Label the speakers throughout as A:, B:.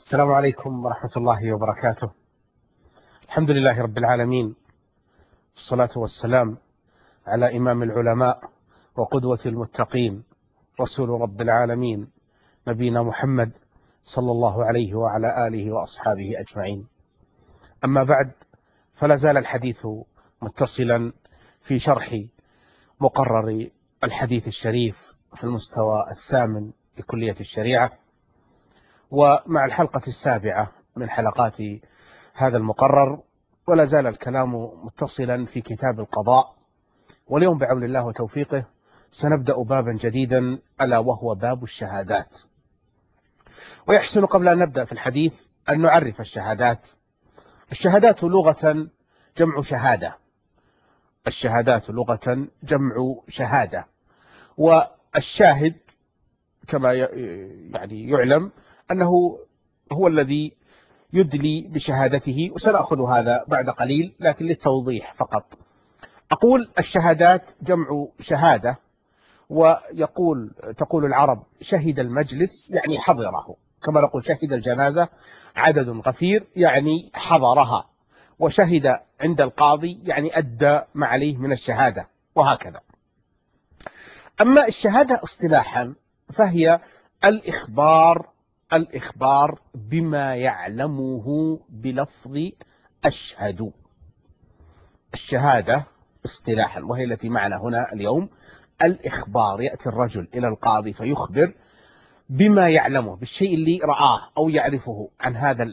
A: السلام عليكم ورحمة الله وبركاته. الحمد لله رب العالمين، والصلاة والسلام على إمام العلماء وقدوة المتقين، رسول رب العالمين، نبينا محمد صلى الله عليه وعلى آله وأصحابه أجمعين. أما بعد، فلا زال الحديث متصلا في شرح مقرر الحديث الشريف في المستوى الثامن لكلية الشريعة، ومع الحلقة السابعة من حلقات هذا المقرر، ولا زال الكلام متصلا في كتاب القضاء. واليوم بعون الله وتوفيقه سنبدأ بابا جديدا، ألا وهو باب الشهادات. ويحسن قبل أن نبدأ في الحديث أن نعرف الشهادات. الشهادات لغة جمع شهادة، الشهادات لغة جمع شهادة، والشاهد كما يعلم أنه هو الذي يدلي بشهادته، وسنأخذ هذا بعد قليل، لكن للتوضيح فقط أقول الشهادات جمع شهادة. تقول العرب شهد المجلس يعني حضره، كما نقول شهد الجنازة عدد غفير يعني حضرها، وشهد عند القاضي يعني أدى ما عليه من الشهادة، وهكذا. أما الشهادة اصطلاحا فهي الإخبار بما يعلمه بلفظ أشهد. الشهادة اصطلاحا، وهي التي معنا هنا اليوم، الإخبار. يأتي الرجل إلى القاضي فيخبر بما يعلمه، بالشيء اللي رآه أو يعرفه عن هذا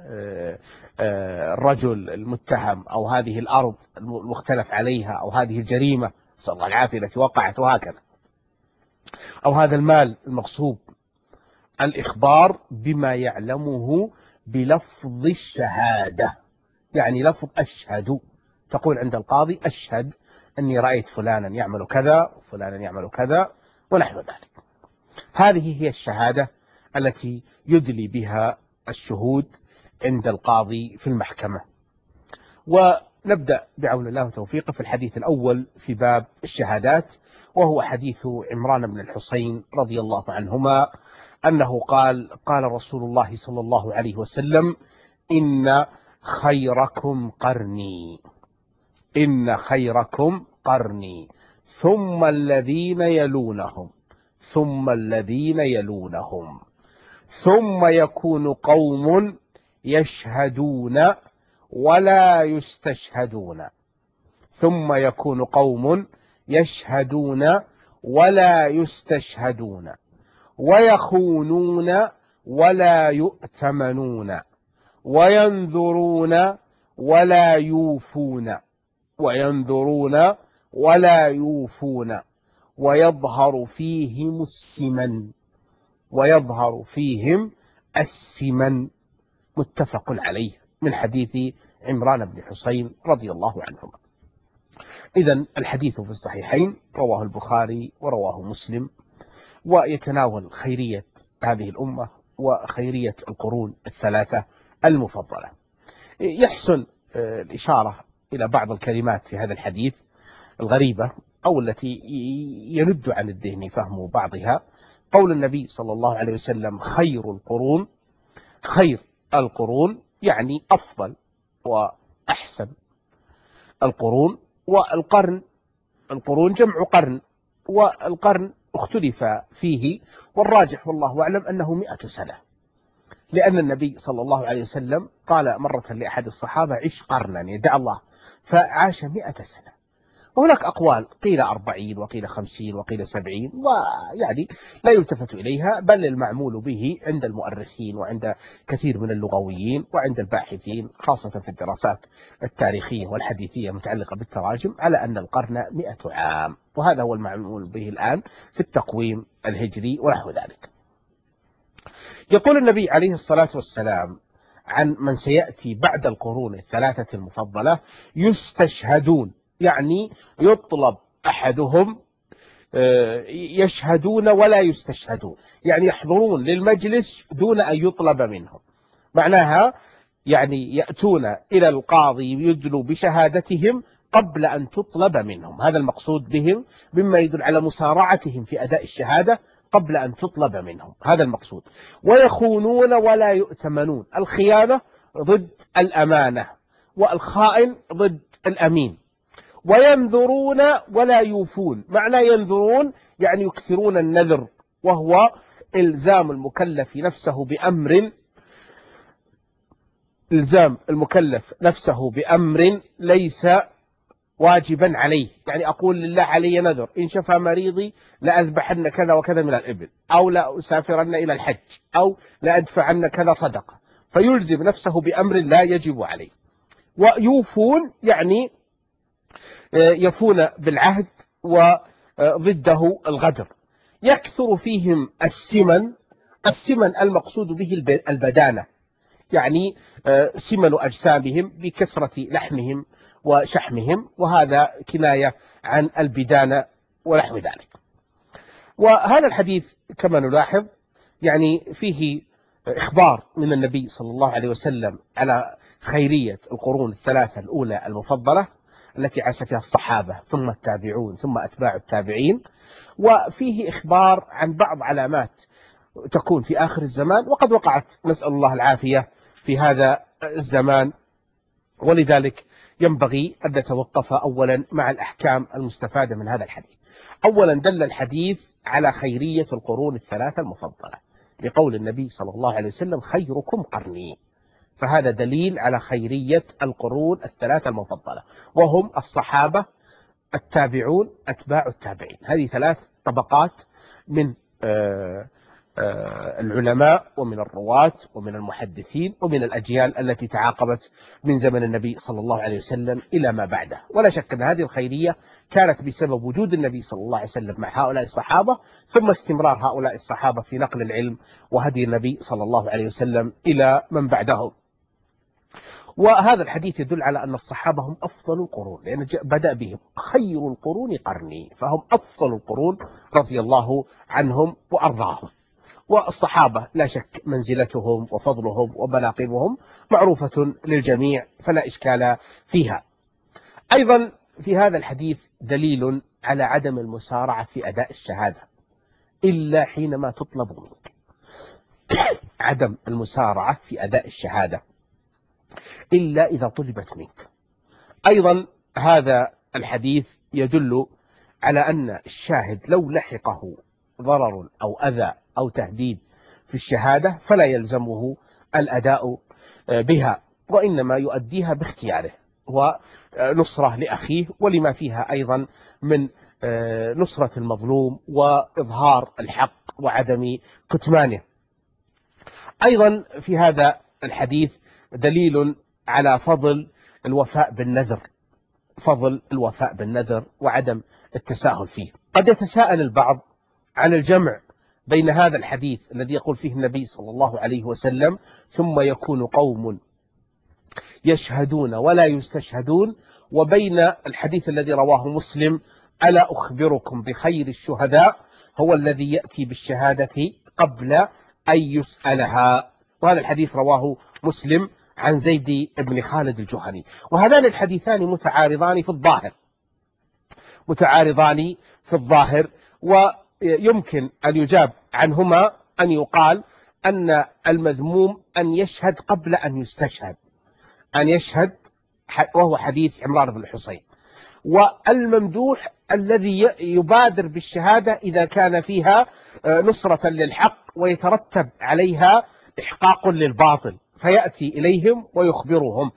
A: الرجل المتهم، أو هذه الأرض المختلف عليها، أو هذه الجريمة نسأل الله العافية التي وقعت، وهكذا، أو هذا المال المغصوب. الإخبار بما يعلمه بلفظ الشهادة، يعني لفظ أشهد. تقول عند القاضي أشهد أني رأيت فلانا يعمل كذا وفلانا يعمل كذا ونحو ذلك. هذه هي الشهادة التي يدلي بها الشهود عند القاضي في المحكمة. ونبدأ بعون الله وتوفيقه في الحديث الأول في باب الشهادات، وهو حديث عمران بن الحصين رضي الله عنهما أنه قال رسول الله صلى الله عليه وسلم: إن خيركم قرني ثم الذين يلونهم ثم يكون قوم يشهدون ولا يستشهدون ويخونون ولا يؤتمنون وينذرون ولا يوفون ويظهر فيهم السمن. متفق عليه، من حديث عمران بن حصين رضي الله عنهما. إذن الحديث في الصحيحين، رواه البخاري ورواه مسلم، ويتناول خيرية هذه الأمة وخيرية القرون الثلاثة المفضلة. يحسن الإشارة إلى بعض الكلمات في هذا الحديث الغريبة، أو التي يند عن الذهن فهم بعضها. قول النبي صلى الله عليه وسلم: خير القرون يعني أفضل وأحسن القرون. القرون جمع قرن، والقرن اختلف فيه، والراجح والله أعلم أنه 100 سنة، لأن النبي صلى الله عليه وسلم قال مرة لأحد الصحابة: عش قرنا، يدعى الله، فعاش 100 سنة. وهناك أقوال، قيل 40 وقيل 50 وقيل 70، ويعني لا يلتفت إليها، بل المعمول به عند المؤرخين وعند كثير من اللغويين وعند الباحثين، خاصة في الدراسات التاريخية والحديثية المتعلقة بالتراجم، على أن القرن 100 عام، وهذا هو المعمول به الآن في التقويم الهجري ونحو ذلك. يقول النبي عليه الصلاة والسلام عن من سيأتي بعد القرون الثلاثة المفضلة: يستشهدون، يعني يطلب أحدهم، يشهدون ولا يستشهدون، يعني يحضرون للمجلس دون أن يطلب منهم. معناها يعني يأتون إلى القاضي يدلوا بشهادتهم قبل أن تطلب منهم. هذا المقصود بهم، مما يدل على مسارعتهم في أداء الشهادة قبل أن تطلب منهم، هذا المقصود. ويخونون ولا يؤتمنون، الخيانة ضد الأمانة، والخائن ضد الأمين. وينذرون ولا يوفون، معنى ينذرون يعني يكثرون النذر، وهو إلزام المكلف نفسه بأمر، إلزام المكلف نفسه بأمر ليس واجبا عليه. يعني أقول لله علي نذر، إن شفى مريضي لأذبحن كذا وكذا من الإبل، أو لا أسافرن إلى الحج، أو لأدفعن كذا صدقة، فيلزم نفسه بأمر لا يجب عليه. ويوفون يعني يفون بالعهد، وضده الغدر. يكثر فيهم السمن، السمن المقصود به البدانة، يعني سمن أجسامهم بكثرة لحمهم وشحمهم، وهذا كناية عن البدانة ونحو ذلك. وهذا الحديث كما نلاحظ يعني فيه إخبار من النبي صلى الله عليه وسلم على خيرية القرون الثلاثة الأولى المفضلة التي عاش فيها الصحابة ثم التابعون ثم أتباع التابعين، وفيه إخبار عن بعض علامات تكون في آخر الزمان، وقد وقعت نسأل الله العافية في هذا الزمان. ولذلك ينبغي أن نتوقف أولا مع الأحكام المستفادة من هذا الحديث. أولا دل الحديث على خيرية القرون الثلاثة المفضلة بقول النبي صلى الله عليه وسلم خيركم قرني، فهذا دليل على خيرية القرون الثلاثة المفضلة، وهم الصحابة، التابعون، أتباع التابعين. هذه ثلاث طبقات من العلماء ومن الرواة ومن المحدثين ومن الأجيال التي تعاقبت من زمن النبي صلى الله عليه وسلم إلى ما بعده. ولا شك أن هذه الخيرية كانت بسبب وجود النبي صلى الله عليه وسلم مع هؤلاء الصحابة، ثم استمرار هؤلاء الصحابة في نقل العلم وهدي النبي صلى الله عليه وسلم إلى من بعدهم. وهذا الحديث يدل على أن الصحابة هم أفضل القرون، لأن بدأ بهم خير القرون قرني، فهم أفضل القرون رضي الله عنهم وأرضاهم. والصحابة لا شك منزلتهم وفضلهم ومناقبهم معروفة للجميع، فلا إشكال فيها. أيضا في هذا الحديث دليل على عدم المسارعة في أداء الشهادة إلا حينما تطلب منك، عدم المسارعة في أداء الشهادة إلا إذا طلبت منك. أيضا هذا الحديث يدل على أن الشاهد لو لحقه ضرر أو أذى أو تهديد في الشهادة فلا يلزمه الأداء بها، وإنما يؤديها باختياره ونصرة لأخيه، ولما فيها أيضا من نصرة المظلوم وإظهار الحق وعدم كتمانه. أيضا في هذا الحديث دليل على فضل الوفاء بالنذر، فضل الوفاء بالنذر وعدم التساهل فيه. قد يتساءل البعض عن الجمع بين هذا الحديث الذي يقول فيه النبي صلى الله عليه وسلم ثم يكون قوم يشهدون ولا يستشهدون، وبين الحديث الذي رواه مسلم ألا أخبركم بخير الشهداء هو الذي يأتي بالشهادة قبل أن يسألها. وهذا الحديث رواه مسلم عن زيد بن خالد الجهني. وهذان الحديثان متعارضان في الظاهر، متعارضان في الظاهر، ويمكن أن يجاب عنهما أن يقال أن المذموم أن يشهد قبل أن يستشهد، أن يشهد، وهو حديث عمران بن الحصين. والممدوح الذي يبادر بالشهادة إذا كان فيها نصرة للحق ويترتب عليها إحقاق للباطل، فيأتي إليهم ويخبرهم.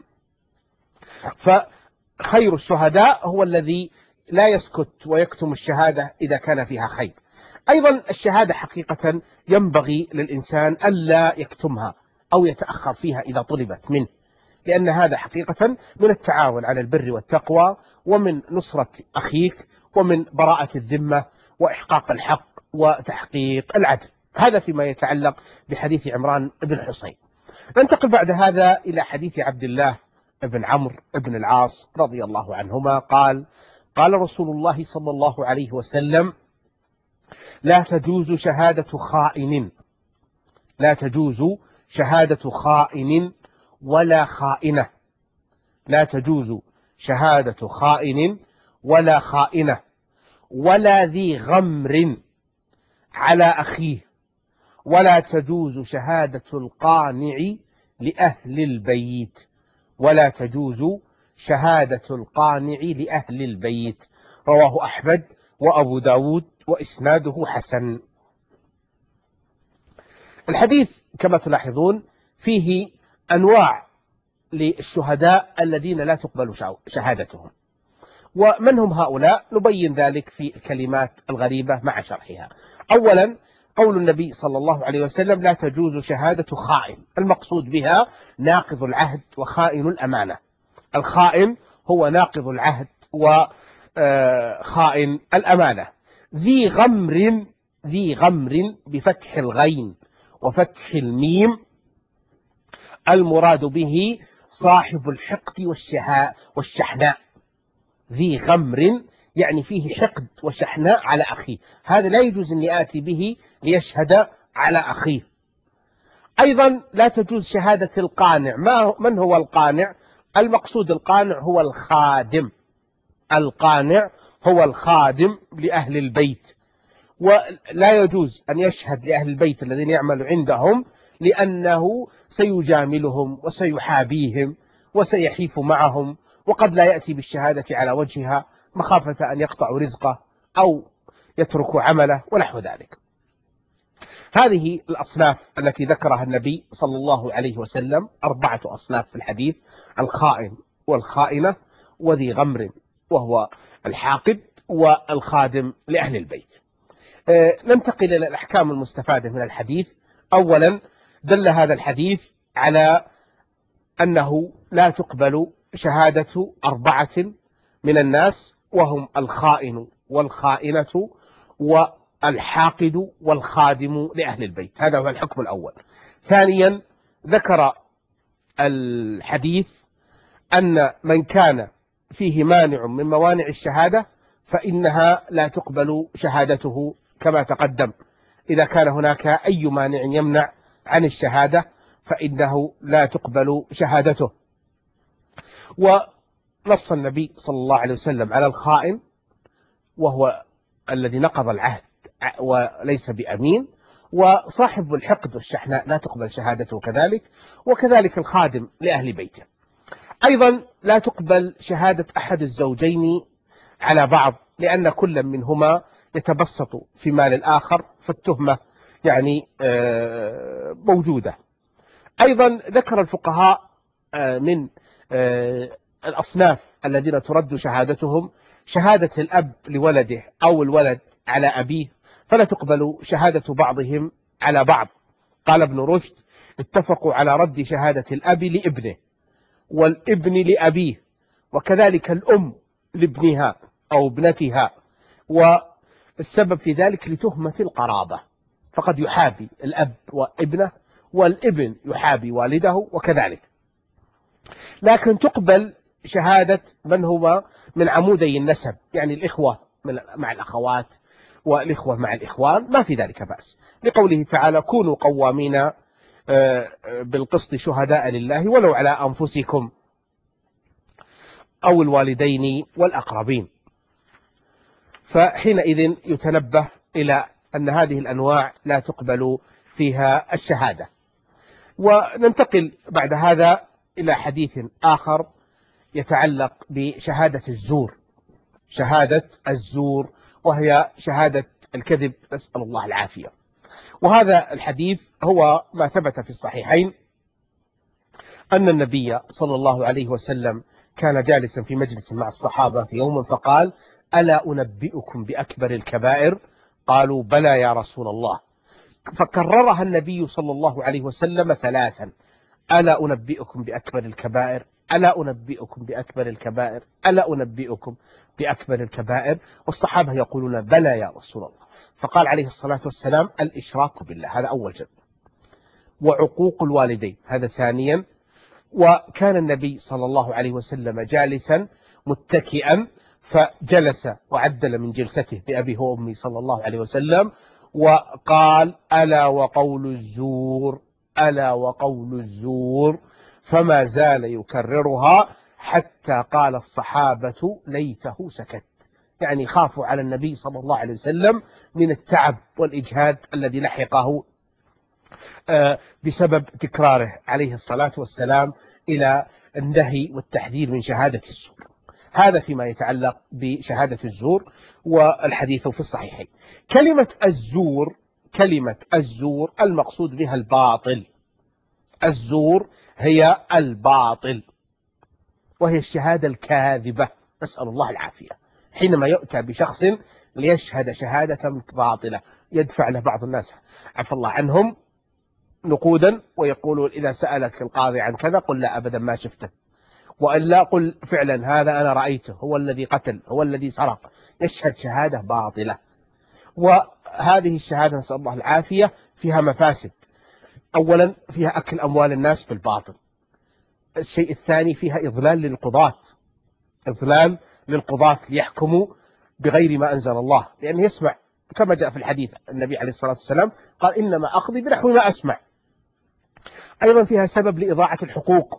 A: فخير الشهداء هو الذي لا يسكت ويكتم الشهادة إذا كان فيها خير. أيضا الشهادة حقيقة ينبغي للإنسان ألا يكتمها أو يتأخر فيها إذا طلبت منه، لأن هذا حقيقة من التعاون على البر والتقوى، ومن نصرة أخيك، ومن براءة الذمة، وإحقاق الحق، وتحقيق العدل. هذا فيما يتعلق بحديث عمران بن حصين. ننتقل بعد هذا إلى حديث عبد الله بن عمرو بن العاص رضي الله عنهما قال: قال رسول الله صلى الله عليه وسلم: لا تجوز شهادة خائن، لا تجوز شهادة خائن ولا خائنة، لا تجوز شهادة خائن ولا خائنة ولا ذي غمر على أخيه، ولا تجوز شهادة القانع لأهل البيت، ولا تجوز شهادة القانع لأهل البيت. رواه أحمد وأبو داود وإسناده حسن. الحديث كما تلاحظون فيه أنواع للشهداء الذين لا تقبل شهادتهم، ومن هم هؤلاء نبين ذلك في الكلمات الغريبة مع شرحها. أولا، قول النبي صلى الله عليه وسلم: لا تجوز شهادة خائن. المقصود بها ناقض العهد وخائن الأمانة. الخائن هو ناقض العهد وخائن الأمانة. ذي غمر بفتح الغين وفتح الميم، المراد به صاحب الحقد والشحناء. ذي غمر يعني فيه حقد وشحناء على أخيه، هذا لا يجوز أن يأتي به ليشهد على أخيه. أيضا لا تجوز شهادة القانع. من هو القانع؟ المقصود القانع هو الخادم. القانع هو الخادم لأهل البيت، ولا يجوز أن يشهد لأهل البيت الذين يعمل عندهم، لأنه سيجاملهم وسيحابيهم وسيحيف معهم، وقد لا يأتي بالشهادة على وجهها مخافة أن يقطعوا رزقه أو يتركوا عمله ونحو ذلك. هذه الأصناف التي ذكرها النبي صلى الله عليه وسلم، 4 أصناف في الحديث: الخائن والخائنة وذي غمر وهو الحاقد والخادم لأهل البيت. ننتقل إلى الأحكام المستفادة من الحديث. أولا، دل هذا الحديث على أنه لا تقبل شهادة 4 من الناس، وهم الخائن والخائنة والحاقد والخادم لأهل البيت. هذا هو الحكم الأول. ثانيا، ذكر الحديث أن من كان فيه مانع من موانع الشهادة فإنها لا تقبل شهادته كما تقدم. إذا كان هناك أي مانع يمنع عن الشهادة فإنه لا تقبل شهادته. ونص النبي صلى الله عليه وسلم على الخائن، وهو الذي نقض العهد وليس بأمين، وصاحب الحقد والشحناء لا تقبل شهادته كذلك، وكذلك الخادم لأهل بيته. أيضا لا تقبل شهادة أحد الزوجين على بعض، لأن كل منهما يتبسط في مال الآخر، فالتهمة يعني موجودة. أيضا ذكر الفقهاء من الأصناف الذين ترد شهادتهم شهادة الأب لولده أو الولد على أبيه، فلا تقبل شهادة بعضهم على بعض. قال ابن رشد: اتفقوا على رد شهادة الأب لابنه، والابن لأبيه، وكذلك الأم لابنها أو ابنتها، والسبب في ذلك لتهمة القرابة، فقد يحابي الأب وابنه، والابن يحابي والده وكذلك. لكن تقبل شهادة من هو من عمودي النسب، يعني الإخوة مع الأخوات والإخوة مع الإخوان، ما في ذلك بأس، لقوله تعالى: كونوا قوامين بالقسط شهداء لله ولو على أنفسكم أو الوالدين والأقربين. فحينئذ يتنبه إلى أن هذه الأنواع لا تقبل فيها الشهادة. وننتقل بعد هذا إلى حديث آخر يتعلق بشهادة الزور. شهادة الزور وهي شهادة الكذب، نسأل الله العافية. وهذا الحديث هو ما ثبت في الصحيحين أن النبي صلى الله عليه وسلم كان جالسا في مجلس مع الصحابة في يوم فقال: ألا أنبئكم بأكبر الكبائر؟ قالوا: بلى يا رسول الله. فكررها النبي صلى الله عليه وسلم 3: ألا أنبئكم بأكبر الكبائر، ألا أنبئكم بأكبر الكبائر، ألا أنبئكم بأكبر الكبائر. والصحابة يقولون: بلى يا رسول الله. فقال عليه الصلاة والسلام: الإشراك بالله، هذا أول جزء، وعقوق الوالدين، هذا ثانيا. وكان النبي صلى الله عليه وسلم جالسا متكئا، فجلس وعدل من جلسته بأبيه وأمي صلى الله عليه وسلم وقال: ألا وقول الزور، ألا وقول الزور. فما زال يكررها حتى قال الصحابة: ليته سكت، يعني خافوا على النبي صلى الله عليه وسلم من التعب والإجهاد الذي لحقه بسبب تكراره عليه الصلاة والسلام إلى النهي والتحذير من شهادة الزور. هذا فيما يتعلق بشهادة الزور، والحديث في الصحيحين. كلمة الزور المقصود بها الباطل. الزور هي الباطل، وهي الشهادة الكاذبة، نسأل الله العافية. حينما يؤتى بشخص ليشهد شهادة باطلة، يدفع له بعض الناس عفى الله عنهم نقودا، ويقولون إذا سألك القاضي عن كذا قل لا أبدا ما شفته، وإلا قل فعلا هذا أنا رأيته، هو الذي قتل، هو الذي سرق. يشهد شهادة باطلة، وهذه الشهادة نسأل الله العافية فيها مفاسد. أولا فيها أكل أموال الناس بالباطل. الشيء الثاني فيها إضلال للقضاة ليحكموا بغير ما أنزل الله، لأنه يسمع كما جاء في الحديث النبي عليه الصلاة والسلام قال إنما أقضي بنحو ما أسمع. أيضا فيها سبب لإضاعة الحقوق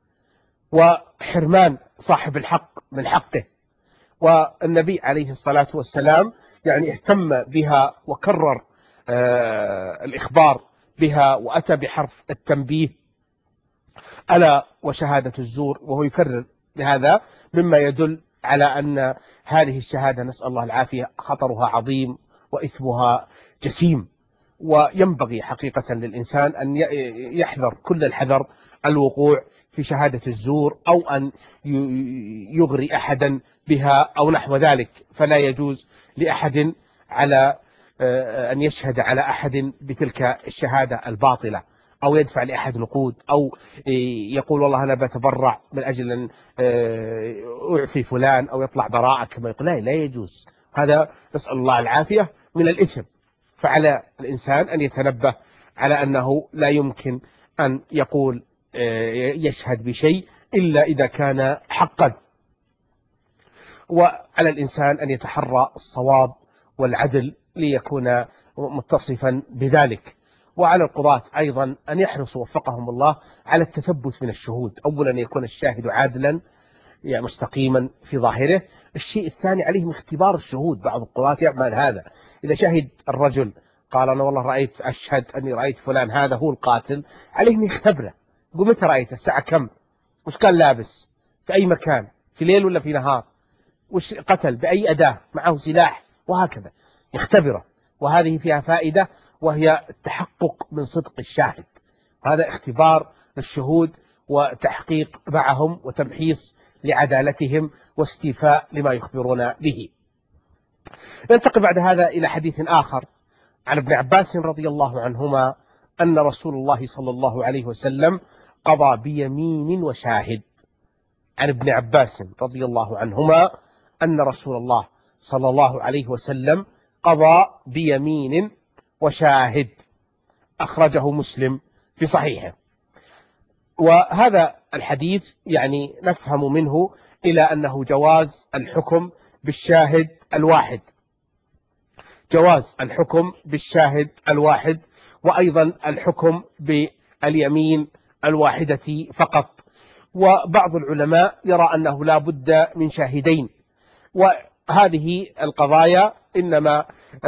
A: وحرمان صاحب الحق من حقه، والنبي عليه الصلاة والسلام يعني اهتم بها وكرر الإخبار بها، وأتى بحرف التنبيه ألا وشهادة الزور، وهو يكرر بهذا مما يدل على أن هذه الشهادة نسأل الله العافية خطرها عظيم وإثمها جسيم، وينبغي حقيقة للإنسان أن يحذر كل الحذر الوقوع في شهادة الزور، أو أن يغري أحدا بها أو نحو ذلك. فلا يجوز لأحد على أن يشهد على أحد بتلك الشهادة الباطلة، أو يدفع لأحد نقود، أو يقول والله أنا بتبرع من أجل أن أعفي فلان، أو يطلع براءة كما يقول. لا يجوز هذا، نسأل الله العافية من الإثم. فعلى الإنسان أن يتنبه على أنه لا يمكن أن يقول يشهد بشيء إلا إذا كان حقا، وعلى الإنسان أن يتحرى الصواب والعدل ليكون متصفا بذلك. وعلى القضاة أيضا أن يحرصوا وفقهم الله على التثبت من الشهود. أولا أن يكون الشاهد عادلا يعني مستقيما في ظاهره. الشيء الثاني عليهم اختبار الشهود. بعض القضاة يعمل هذا، إذا شهد الرجل قال أنا والله أشهد أني رأيت فلان هذا هو القاتل، عليهم يختبره. يقول متى رأيت؟ الساعة كم؟ وش كان لابس؟ في أي مكان؟ في ليل ولا في نهار؟ وش قتل؟ بأي أداة؟ معه سلاح؟ وهكذا يختبره. وهذه فيها فائدة، وهي التحقق من صدق الشاهد. هذا اختبار للشهود وتحقيق معهم وتمحيص لعدالتهم واستيفاء لما يخبرون به. ننتقل بعد هذا إلى حديث آخر عن ابن عباس رضي الله عنهما أن رسول الله صلى الله عليه وسلم قضى بيمين وشاهد. عن ابن عباس رضي الله عنهما أن رسول الله صلى الله عليه وسلم قضى بيمين وشاهد، أخرجه مسلم في صحيحه. وهذا الحديث يعني نفهم منه إلى أنه جواز الحكم بالشاهد الواحد، جواز الحكم بالشاهد الواحد، وأيضا الحكم باليمين الواحدة فقط. وبعض العلماء يرى أنه لا بد من شاهدين، وهذه القضايا إنما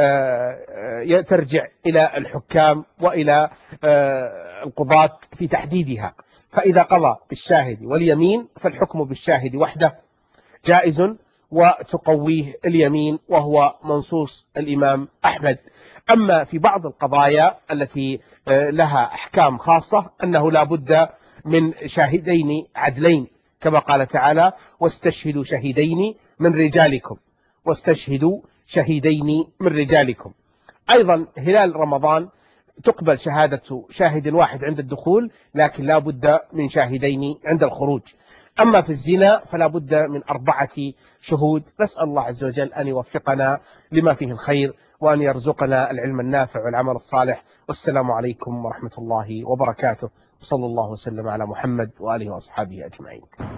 A: ترجع إلى الحكام وإلى القضاة في تحديدها. فإذا قضى بالشاهد واليمين فالحكم بالشاهد وحده جائز، وتقويه اليمين وهو منصوص الإمام أحمد. أما في بعض القضايا التي لها أحكام خاصة أنه لا بد من شاهدين عدلين، كما قال تعالى واستشهدوا شهيدين من رجالكم، واستشهدوا شهيدين من رجالكم. أيضا هلال رمضان تقبل شهادة شاهد واحد عند الدخول، لكن لا بد من شاهدين عند الخروج. أما في الزنا فلا بد من 4 شهود. نسأل الله عز وجل أن يوفقنا لما فيه الخير، وأن يرزقنا العلم النافع والعمل الصالح. والسلام عليكم ورحمة الله وبركاته، وصلى الله وسلم على محمد وآله وأصحابه أجمعين.